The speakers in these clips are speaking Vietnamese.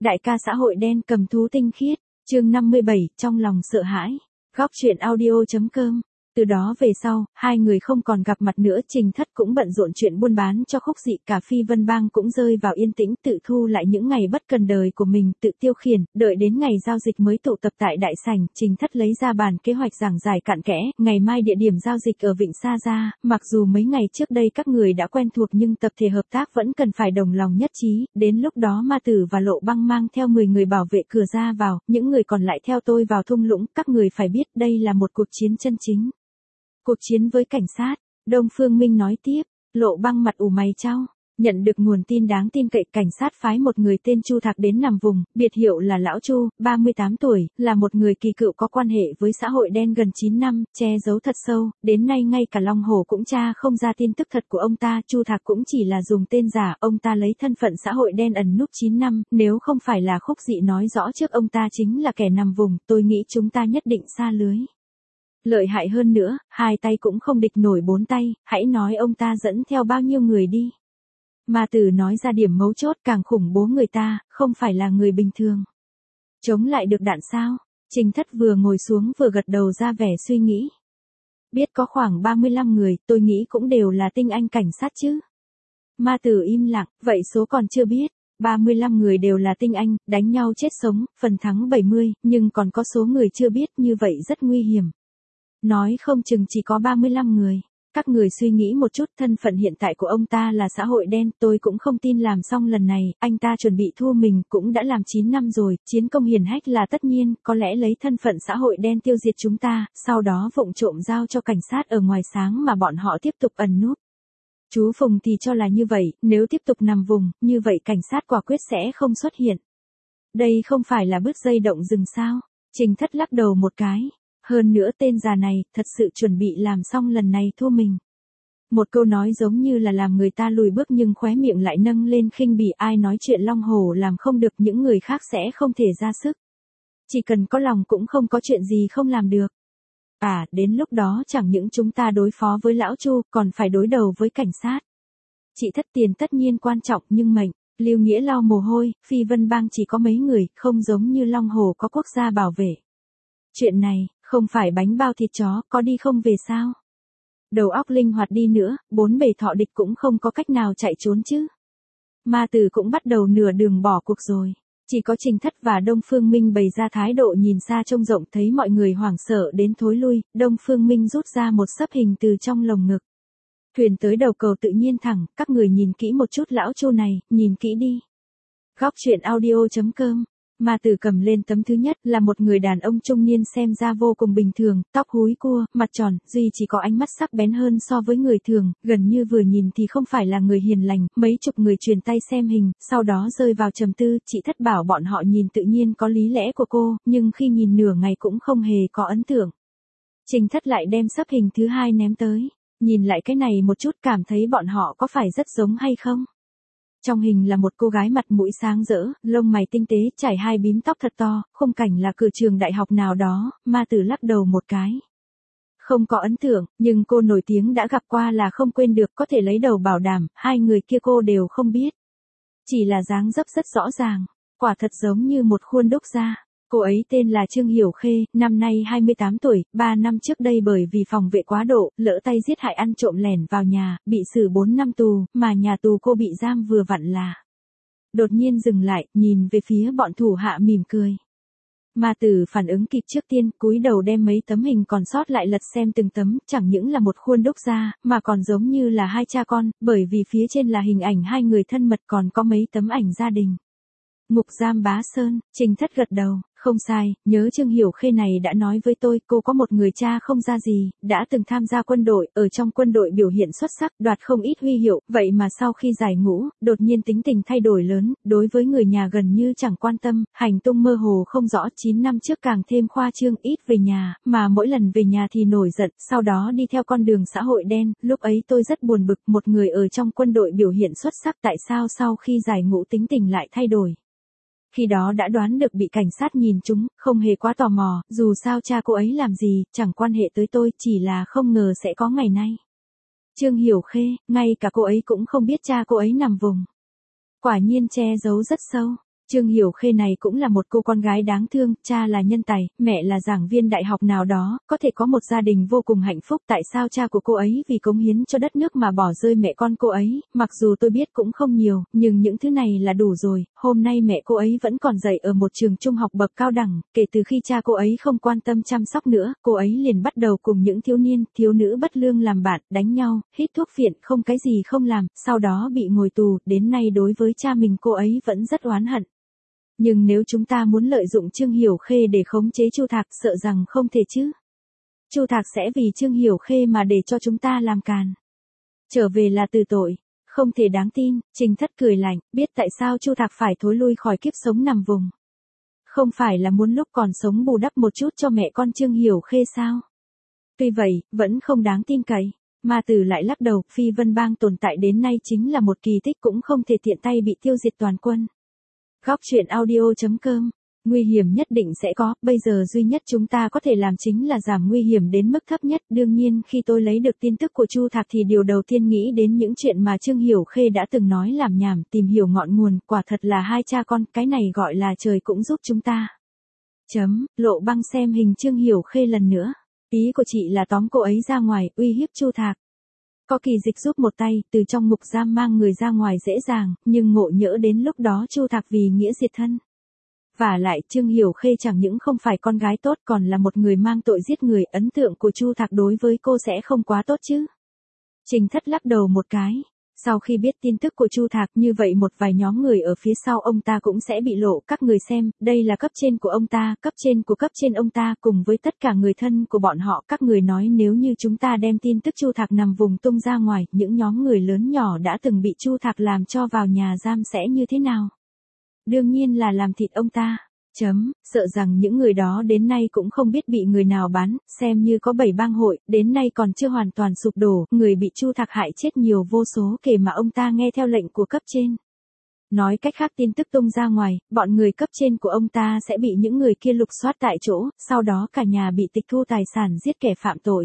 Đại ca xã hội đen cầm thú tinh khiết, chương 57, trong lòng sợ hãi. Góc truyện audio.com. Từ đó về sau, hai người không còn gặp mặt nữa. Trình Thất cũng bận rộn chuyện buôn bán cho Khúc Dị, cả Phi Vân Bang cũng rơi vào yên tĩnh, tự thu lại những ngày bất cần đời của mình, tự tiêu khiển, đợi đến ngày giao dịch mới tụ tập tại đại sảnh. Trình Thất lấy ra bản kế hoạch giảng giải cặn kẽ, ngày mai địa điểm giao dịch ở Vịnh Sa Gia, mặc dù mấy ngày trước đây các người đã quen thuộc nhưng tập thể hợp tác vẫn cần phải đồng lòng nhất trí, đến lúc đó Ma Tử và Lộ Băng mang theo 10 người bảo vệ cửa ra vào, những người còn lại theo tôi vào thung lũng. Các người phải biết đây là một cuộc chiến chân chính. Cuộc chiến với cảnh sát, Đông Phương Minh nói tiếp. Lộ Băng mặt ủ mày chau. Nhận được nguồn tin đáng tin cậy, cảnh sát phái một người tên Chu Thạc đến nằm vùng, biệt hiệu là Lão Chu, 38 tuổi, là một người kỳ cựu có quan hệ với xã hội đen gần 9 năm, che giấu thật sâu, đến nay ngay cả Long Hổ cũng tra không ra tin tức thật của ông ta. Chu Thạc cũng chỉ là dùng tên giả, ông ta lấy thân phận xã hội đen ẩn núp 9 năm, nếu không phải là Khúc Dị nói rõ trước ông ta chính là kẻ nằm vùng, tôi nghĩ chúng ta nhất định sa lưới. Lợi hại hơn nữa, hai tay cũng không địch nổi bốn tay, hãy nói ông ta dẫn theo bao nhiêu người đi. Ma Tử nói ra điểm mấu chốt, càng khủng bố người ta, không phải là người bình thường. Chống lại được đạn sao? Trình Thất vừa ngồi xuống vừa gật đầu ra vẻ suy nghĩ. Biết có khoảng 35 người, tôi nghĩ cũng đều là tinh anh cảnh sát chứ. Ma Tử im lặng, vậy số còn chưa biết. 35 người đều là tinh anh, đánh nhau chết sống, phần thắng 70, nhưng còn có số người chưa biết, như vậy rất nguy hiểm. Nói không chừng chỉ có 35 người. Các người suy nghĩ một chút, thân phận hiện tại của ông ta là xã hội đen, tôi cũng không tin làm xong lần này, anh ta chuẩn bị thua mình, cũng đã làm 9 năm rồi, chiến công hiển hách là tất nhiên, có lẽ lấy thân phận xã hội đen tiêu diệt chúng ta, sau đó vụng trộm giao cho cảnh sát ở ngoài sáng mà bọn họ tiếp tục ẩn núp. Chú Phùng thì cho là như vậy, nếu tiếp tục nằm vùng, như vậy cảnh sát quả quyết sẽ không xuất hiện. Đây không phải là bứt dây động rừng sao? Trình Thất lắc đầu một cái. Hơn nữa tên già này, thật sự chuẩn bị làm xong lần này thua mình. Một câu nói giống như là làm người ta lùi bước nhưng khóe miệng lại nâng lên khinh bỉ, ai nói chuyện Long Hổ làm không được những người khác sẽ không thể ra sức. Chỉ cần có lòng cũng không có chuyện gì không làm được. À, đến lúc đó chẳng những chúng ta đối phó với Lão Chu, còn phải đối đầu với cảnh sát. Chị Thất tiền tất nhiên quan trọng nhưng mệnh, Lưu Nghĩa lau mồ hôi, Phi Vân Bang chỉ có mấy người, không giống như Long Hổ có quốc gia bảo vệ. Chuyện này, không phải bánh bao thịt chó, có đi không về sao? Đầu óc linh hoạt đi nữa, 4 bề thọ địch cũng không có cách nào chạy trốn chứ. Ma Tử cũng bắt đầu nửa đường bỏ cuộc rồi. Chỉ có Trình Thất và Đông Phương Minh bày ra thái độ nhìn xa trông rộng, thấy mọi người hoảng sợ đến thối lui, Đông Phương Minh rút ra một xấp hình từ trong lồng ngực. Thuyền tới đầu cầu tự nhiên thẳng, các người nhìn kỹ một chút Lão Chu này, nhìn kỹ đi. Góc truyện audio.com. Ma Tử cầm lên tấm thứ nhất, là một người đàn ông trung niên xem ra vô cùng bình thường, tóc húi cua, mặt tròn, duy chỉ có ánh mắt sắc bén hơn so với người thường, gần như vừa nhìn thì không phải là người hiền lành. Mấy chục người truyền tay xem hình, sau đó rơi vào trầm tư. Chị Thất bảo bọn họ nhìn tự nhiên có lý lẽ của cô, nhưng khi nhìn nửa ngày cũng không hề có ấn tượng. Trình Thất lại đem xấp hình thứ hai ném tới, nhìn lại cái này một chút, cảm thấy bọn họ có phải rất giống hay không? Trong hình là một cô gái mặt mũi sáng rỡ, lông mày tinh tế, chải hai bím tóc thật to, khung cảnh là cửa trường đại học nào đó. Ma Tử lắc đầu một cái. Không có ấn tượng, nhưng cô nổi tiếng đã gặp qua là không quên được, có thể lấy đầu bảo đảm, hai người kia cô đều không biết. Chỉ là dáng dấp rất rõ ràng, quả thật giống như một khuôn đúc ra. Cô ấy tên là Trương Hiểu Khê, năm nay 28 tuổi, 3 năm trước đây bởi vì phòng vệ quá độ, lỡ tay giết hại ăn trộm lẻn vào nhà, bị xử 4 năm tù, mà nhà tù cô bị giam vừa vặn là. Đột nhiên dừng lại, nhìn về phía bọn thủ hạ mỉm cười. Ma Tử phản ứng kịp trước tiên, cúi đầu đem mấy tấm hình còn sót lại lật xem từng tấm, chẳng những là một khuôn đúc ra, mà còn giống như là hai cha con, bởi vì phía trên là hình ảnh hai người thân mật, còn có mấy tấm ảnh gia đình. Ngục giam Bá Sơn. Trình Thất gật đầu, không sai, nhớ Trương Hiểu Khê này đã nói với tôi, cô có một người cha không ra gì, đã từng tham gia quân đội, ở trong quân đội biểu hiện xuất sắc, đoạt không ít huy hiệu, vậy mà sau khi giải ngũ, đột nhiên tính tình thay đổi lớn, đối với người nhà gần như chẳng quan tâm, hành tung mơ hồ không rõ. 9 năm trước càng thêm khoa trương, ít về nhà, mà mỗi lần về nhà thì nổi giận, sau đó đi theo con đường xã hội đen. Lúc ấy tôi rất buồn bực, một người ở trong quân đội biểu hiện xuất sắc, tại sao sau khi giải ngũ tính tình lại thay đổi? Khi đó đã đoán được bị cảnh sát nhìn trúng, không hề quá tò mò, dù sao cha cô ấy làm gì, chẳng quan hệ tới tôi, chỉ là không ngờ sẽ có ngày nay. Trương Hiểu Khê, ngay cả cô ấy cũng không biết cha cô ấy nằm vùng. Quả nhiên che giấu rất sâu. Trương Hiểu Khê này cũng là một cô con gái đáng thương, cha là nhân tài, mẹ là giảng viên đại học nào đó, có thể có một gia đình vô cùng hạnh phúc. Tại sao cha của cô ấy vì cống hiến cho đất nước mà bỏ rơi mẹ con cô ấy, mặc dù tôi biết cũng không nhiều, nhưng những thứ này là đủ rồi. Hôm nay mẹ cô ấy vẫn còn dạy ở một trường trung học bậc cao đẳng, kể từ khi cha cô ấy không quan tâm chăm sóc nữa, cô ấy liền bắt đầu cùng những thiếu niên, thiếu nữ bất lương làm bạn, đánh nhau, hít thuốc phiện, không cái gì không làm, sau đó bị ngồi tù, đến nay đối với cha mình cô ấy vẫn rất oán hận. Nhưng nếu chúng ta muốn lợi dụng Trương Hiểu Khê để khống chế Chu Thạc, sợ rằng không thể chứ. Chu Thạc sẽ vì Trương Hiểu Khê mà để cho chúng ta làm càn. Trở về là từ tội, không thể đáng tin. Trình Thất cười lạnh, biết tại sao Chu Thạc phải thối lui khỏi kiếp sống nằm vùng. Không phải là muốn lúc còn sống bù đắp một chút cho mẹ con Trương Hiểu Khê sao? Tuy vậy, vẫn không đáng tin cậy. Ma Tử lại lắc đầu, Phi Vân Bang tồn tại đến nay chính là một kỳ tích, cũng không thể tiện tay bị tiêu diệt toàn quân. Góc truyện audio.com. Nguy hiểm nhất định sẽ có, bây giờ duy nhất chúng ta có thể làm chính là giảm nguy hiểm đến mức thấp nhất. Đương nhiên khi tôi lấy được tin tức của Chu Thạc thì điều đầu tiên nghĩ đến những chuyện mà Trương Hiểu Khê đã từng nói làm nhảm, tìm hiểu ngọn nguồn, quả thật là hai cha con, cái này gọi là trời cũng giúp chúng ta. Lộ Băng xem hình Trương Hiểu Khê lần nữa. Ý của chị là tóm cô ấy ra ngoài, uy hiếp Chu Thạc. Có Kỳ Dịch giúp một tay, từ trong ngục giam mang người ra ngoài dễ dàng, nhưng ngộ nhỡ đến lúc đó Chu Thạc vì nghĩa diệt thân. Vả lại Trương Hiểu Khê chẳng những không phải con gái tốt còn là một người mang tội giết người, ấn tượng của Chu Thạc đối với cô sẽ không quá tốt chứ. Trình Thất lắc đầu một cái. Sau khi biết tin tức của Chu Thạc như vậy một vài nhóm người ở phía sau ông ta cũng sẽ bị lộ. Các người xem, đây là cấp trên của ông ta, cấp trên của cấp trên ông ta cùng với tất cả người thân của bọn họ. Các người nói nếu như chúng ta đem tin tức Chu Thạc nằm vùng tung ra ngoài, những nhóm người lớn nhỏ đã từng bị Chu Thạc làm cho vào nhà giam sẽ như thế nào? Đương nhiên là làm thịt ông ta. Sợ rằng những người đó đến nay cũng không biết bị người nào bán, xem như có 7 bang hội, đến nay còn chưa hoàn toàn sụp đổ, người bị Chu Thạc hại chết nhiều vô số kể mà ông ta nghe theo lệnh của cấp trên. Nói cách khác tin tức tung ra ngoài, bọn người cấp trên của ông ta sẽ bị những người kia lục soát tại chỗ, sau đó cả nhà bị tịch thu tài sản giết kẻ phạm tội.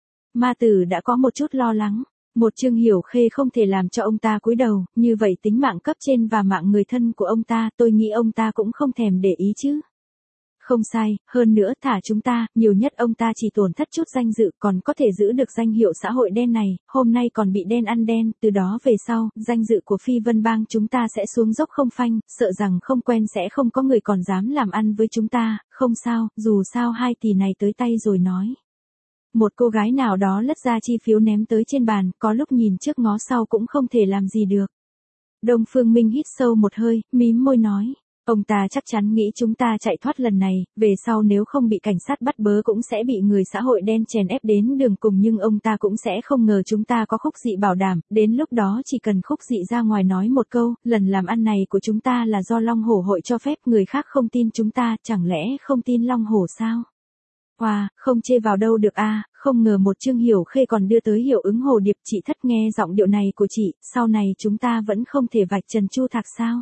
Ma Tử đã có một chút lo lắng. Một Trương Hiểu Khê không thể làm cho ông ta cúi đầu, như vậy tính mạng cấp trên và mạng người thân của ông ta, tôi nghĩ ông ta cũng không thèm để ý chứ. Không sai, hơn nữa thả chúng ta, nhiều nhất ông ta chỉ tổn thất chút danh dự, còn có thể giữ được danh hiệu xã hội đen này, hôm nay còn bị đen ăn đen, từ đó về sau, danh dự của Phi Vân Bang chúng ta sẽ xuống dốc không phanh, sợ rằng không quen sẽ không có người còn dám làm ăn với chúng ta, không sao, dù sao 2 tỷ này tới tay rồi nói. Một cô gái nào đó lất ra chi phiếu ném tới trên bàn, có lúc nhìn trước ngó sau cũng không thể làm gì được. Đông Phương Minh hít sâu một hơi, mím môi nói. Ông ta chắc chắn nghĩ chúng ta chạy thoát lần này, về sau nếu không bị cảnh sát bắt bớ cũng sẽ bị người xã hội đen chèn ép đến đường cùng, nhưng ông ta cũng sẽ không ngờ chúng ta có khúc dị bảo đảm, đến lúc đó chỉ cần khúc dị ra ngoài nói một câu, lần làm ăn này của chúng ta là do Long Hổ hội cho phép, người khác không tin chúng ta, chẳng lẽ không tin Long Hổ sao? Wow, không chê vào đâu được a, không ngờ một Trương Hiểu Khê còn đưa tới hiệu ứng hồ điệp. Chị Thất nghe giọng điệu này của chị, sau này chúng ta vẫn không thể vạch trần Chu Thạc sao?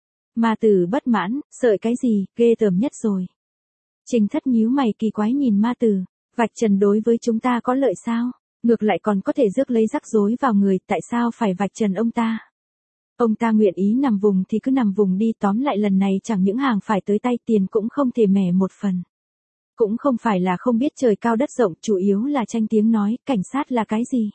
Ma Tử bất mãn, sợi cái gì, ghê tởm nhất rồi. Trình Thất nhíu mày kỳ quái nhìn Ma Tử, vạch trần đối với chúng ta có lợi sao? Ngược lại còn có thể rước lấy rắc rối vào người, tại sao phải vạch trần ông ta? Ông ta nguyện ý nằm vùng thì cứ nằm vùng đi, tóm lại lần này chẳng những hàng phải tới tay, tiền cũng không thể mẻ một phần. Cũng không phải là không biết trời cao đất rộng, chủ yếu là tranh tiếng nói, cảnh sát là cái gì?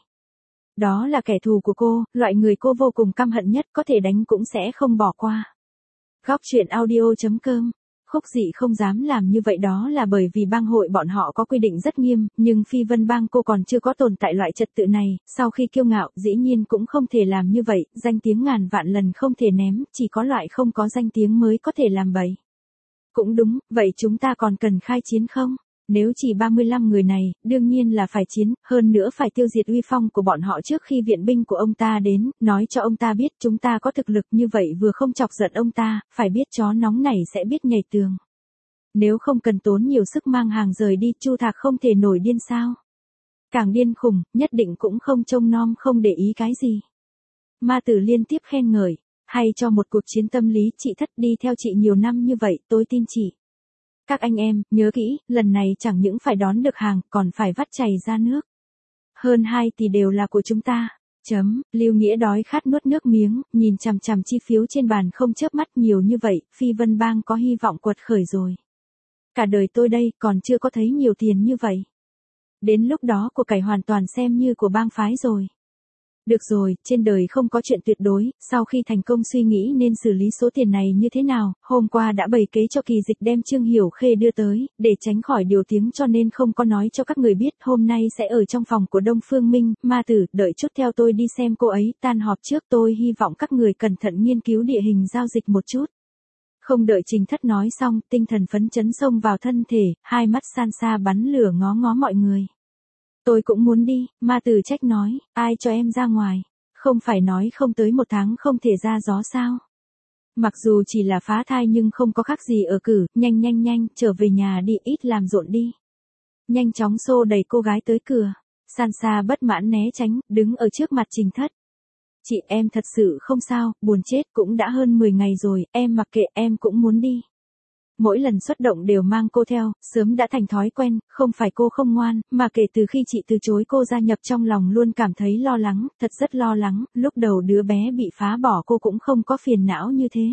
Đó là kẻ thù của cô, loại người cô vô cùng căm hận nhất, có thể đánh cũng sẽ không bỏ qua. Góc truyện audio.com. Khúc Dị không dám làm như vậy đó là bởi vì bang hội bọn họ có quy định rất nghiêm, nhưng Phi Vân Bang cô còn chưa có tồn tại loại trật tự này, sau khi kiêu ngạo, dĩ nhiên cũng không thể làm như vậy, danh tiếng ngàn vạn lần không thể ném, chỉ có loại không có danh tiếng mới có thể làm bậy. Cũng đúng, vậy chúng ta còn cần khai chiến không? Nếu chỉ 35 người này, đương nhiên là phải chiến, hơn nữa phải tiêu diệt uy phong của bọn họ trước khi viện binh của ông ta đến, nói cho ông ta biết chúng ta có thực lực, như vậy vừa không chọc giận ông ta, phải biết chó nóng này sẽ biết nhảy tường. Nếu không cần tốn nhiều sức mang hàng rời đi, Chu Thạc không thể nổi điên sao? Càng điên khùng, nhất định cũng không trông nom không để ý cái gì. Ma Tử liên tiếp khen ngợi. Hay cho một cuộc chiến tâm lý, chị Thất đi theo chị nhiều năm như vậy, tôi tin chị. Các anh em, nhớ kỹ, lần này chẳng những phải đón được hàng, còn phải vắt chảy ra nước. Hơn 2 tỷ đều là của chúng ta. Lưu Nghĩa đói khát nuốt nước miếng, nhìn chằm chằm chi phiếu trên bàn không chớp mắt, nhiều như vậy, Phi Vân Bang có hy vọng quật khởi rồi. Cả đời tôi đây còn chưa có thấy nhiều tiền như vậy. Đến lúc đó của cải hoàn toàn xem như của bang phái rồi. Được rồi, trên đời không có chuyện tuyệt đối, sau khi thành công suy nghĩ nên xử lý số tiền này như thế nào, hôm qua đã bày kế cho Kỳ Dịch đem Trương Hiểu Khê đưa tới, để tránh khỏi điều tiếng cho nên không có nói cho các người biết, hôm nay sẽ ở trong phòng của Đông Phương Minh, ma tử, đợi chút theo tôi đi xem cô ấy, tan họp trước tôi hy vọng các người cẩn thận nghiên cứu địa hình giao dịch một chút. Không đợi Trình Thất nói xong, tinh thần phấn chấn xông vào thân thể, hai mắt san xa bắn lửa ngó ngó mọi người. Tôi cũng muốn đi, ma tử trách nói, ai cho em ra ngoài, không phải nói không tới 1 tháng không thể ra gió sao. Mặc dù chỉ là phá thai nhưng không có khác gì ở cử, nhanh, trở về nhà đi, ít làm rộn đi. Nhanh chóng xô đẩy cô gái tới cửa, san xa bất mãn né tránh, đứng ở trước mặt Trình Thất. Chị em thật sự không sao, buồn chết, cũng đã hơn 10 ngày rồi, em mặc kệ, em cũng muốn đi. Mỗi lần xuất động đều mang cô theo, sớm đã thành thói quen, không phải cô không ngoan, mà kể từ khi chị từ chối cô gia nhập trong lòng luôn cảm thấy lo lắng, thật rất lo lắng, lúc đầu đứa bé bị phá bỏ cô cũng không có phiền não như thế.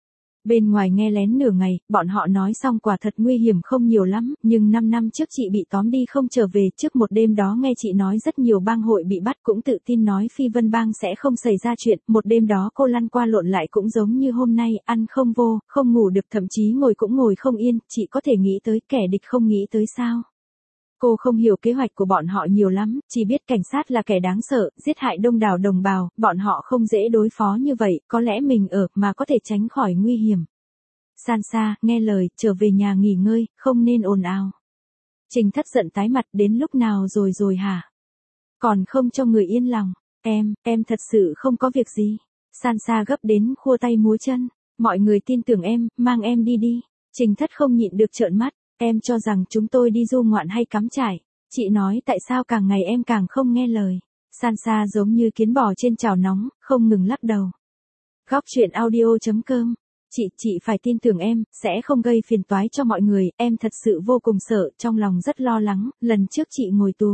Bên ngoài nghe lén nửa ngày, bọn họ nói xong quả thật nguy hiểm không nhiều lắm, nhưng 5 năm trước chị bị tóm đi không trở về, trước một đêm đó nghe chị nói rất nhiều bang hội bị bắt cũng tự tin nói Phi Vân Bang sẽ không xảy ra chuyện, một đêm đó cô lăn qua lộn lại cũng giống như hôm nay, ăn không vô, không ngủ được, thậm chí ngồi cũng ngồi không yên, chị có thể nghĩ tới kẻ địch không nghĩ tới sao. Cô không hiểu kế hoạch của bọn họ nhiều lắm, chỉ biết cảnh sát là kẻ đáng sợ, giết hại đông đảo đồng bào, bọn họ không dễ đối phó như vậy, có lẽ mình ở mà có thể tránh khỏi nguy hiểm. San xa, nghe lời, trở về nhà nghỉ ngơi, không nên ồn ào. Trình Thất giận tái mặt, đến lúc nào rồi hả? Còn không cho người yên lòng, em thật sự không có việc gì. San xa gấp đến khua tay múa chân, mọi người tin tưởng em, mang em đi đi. Trình Thất không nhịn được trợn mắt. Em cho rằng chúng tôi đi du ngoạn hay cắm trại, chị nói tại sao càng ngày em càng không nghe lời. San xa giống như kiến bò trên chảo nóng, không ngừng lắc đầu. Góc truyện audio.com, chị phải tin tưởng em, sẽ không gây phiền toái cho mọi người, em thật sự vô cùng sợ, trong lòng rất lo lắng, lần trước chị ngồi tù.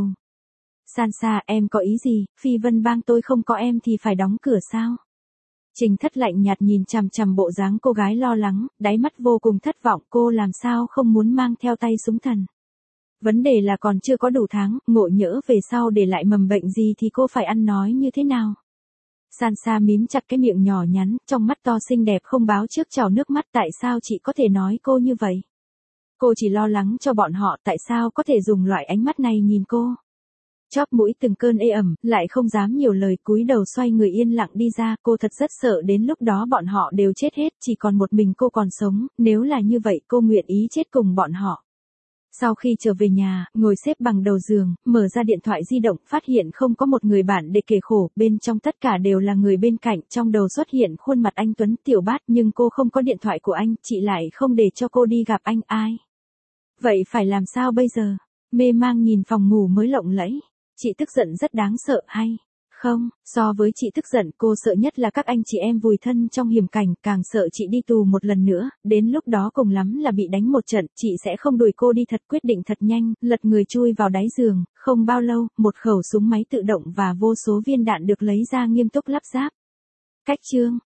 San xa, em có ý gì, Phi Vân Bang tôi không có em thì phải đóng cửa sao? Trình Thất lạnh nhạt nhìn chằm chằm bộ dáng cô gái lo lắng, đáy mắt vô cùng thất vọng, cô làm sao không muốn mang theo tay súng thần. Vấn đề là còn chưa có đủ tháng, ngộ nhỡ về sau để lại mầm bệnh gì thì cô phải ăn nói như thế nào. San xa mím chặt cái miệng nhỏ nhắn, trong mắt to xinh đẹp không báo trước trào nước mắt, tại sao chị có thể nói cô như vậy? Cô chỉ lo lắng cho bọn họ, tại sao có thể dùng loại ánh mắt này nhìn cô? Chóp mũi từng cơn ê ẩm, lại không dám nhiều lời, cúi đầu xoay người yên lặng đi ra, cô thật rất sợ đến lúc đó bọn họ đều chết hết, chỉ còn một mình cô còn sống, nếu là như vậy cô nguyện ý chết cùng bọn họ. Sau khi trở về nhà, ngồi xếp bằng đầu giường, mở ra điện thoại di động, phát hiện không có một người bạn để kể khổ, bên trong tất cả đều là người bên cạnh, trong đầu xuất hiện khuôn mặt anh Tuấn Tiểu Bát, nhưng cô không có điện thoại của anh, chị lại không để cho cô đi gặp anh, ai? Vậy phải làm sao bây giờ? Mê mang nhìn phòng ngủ mới lộng lẫy. Chị tức giận rất đáng sợ hay? Không, so với chị tức giận cô sợ nhất là các anh chị em vùi thân trong hiểm cảnh, càng sợ chị đi tù một lần nữa, đến lúc đó cùng lắm là bị đánh một trận, chị sẽ không đuổi cô đi, thật quyết định thật nhanh, lật người chui vào đáy giường, không bao lâu, một khẩu súng máy tự động và vô số viên đạn được lấy ra nghiêm túc lắp ráp. Cách chương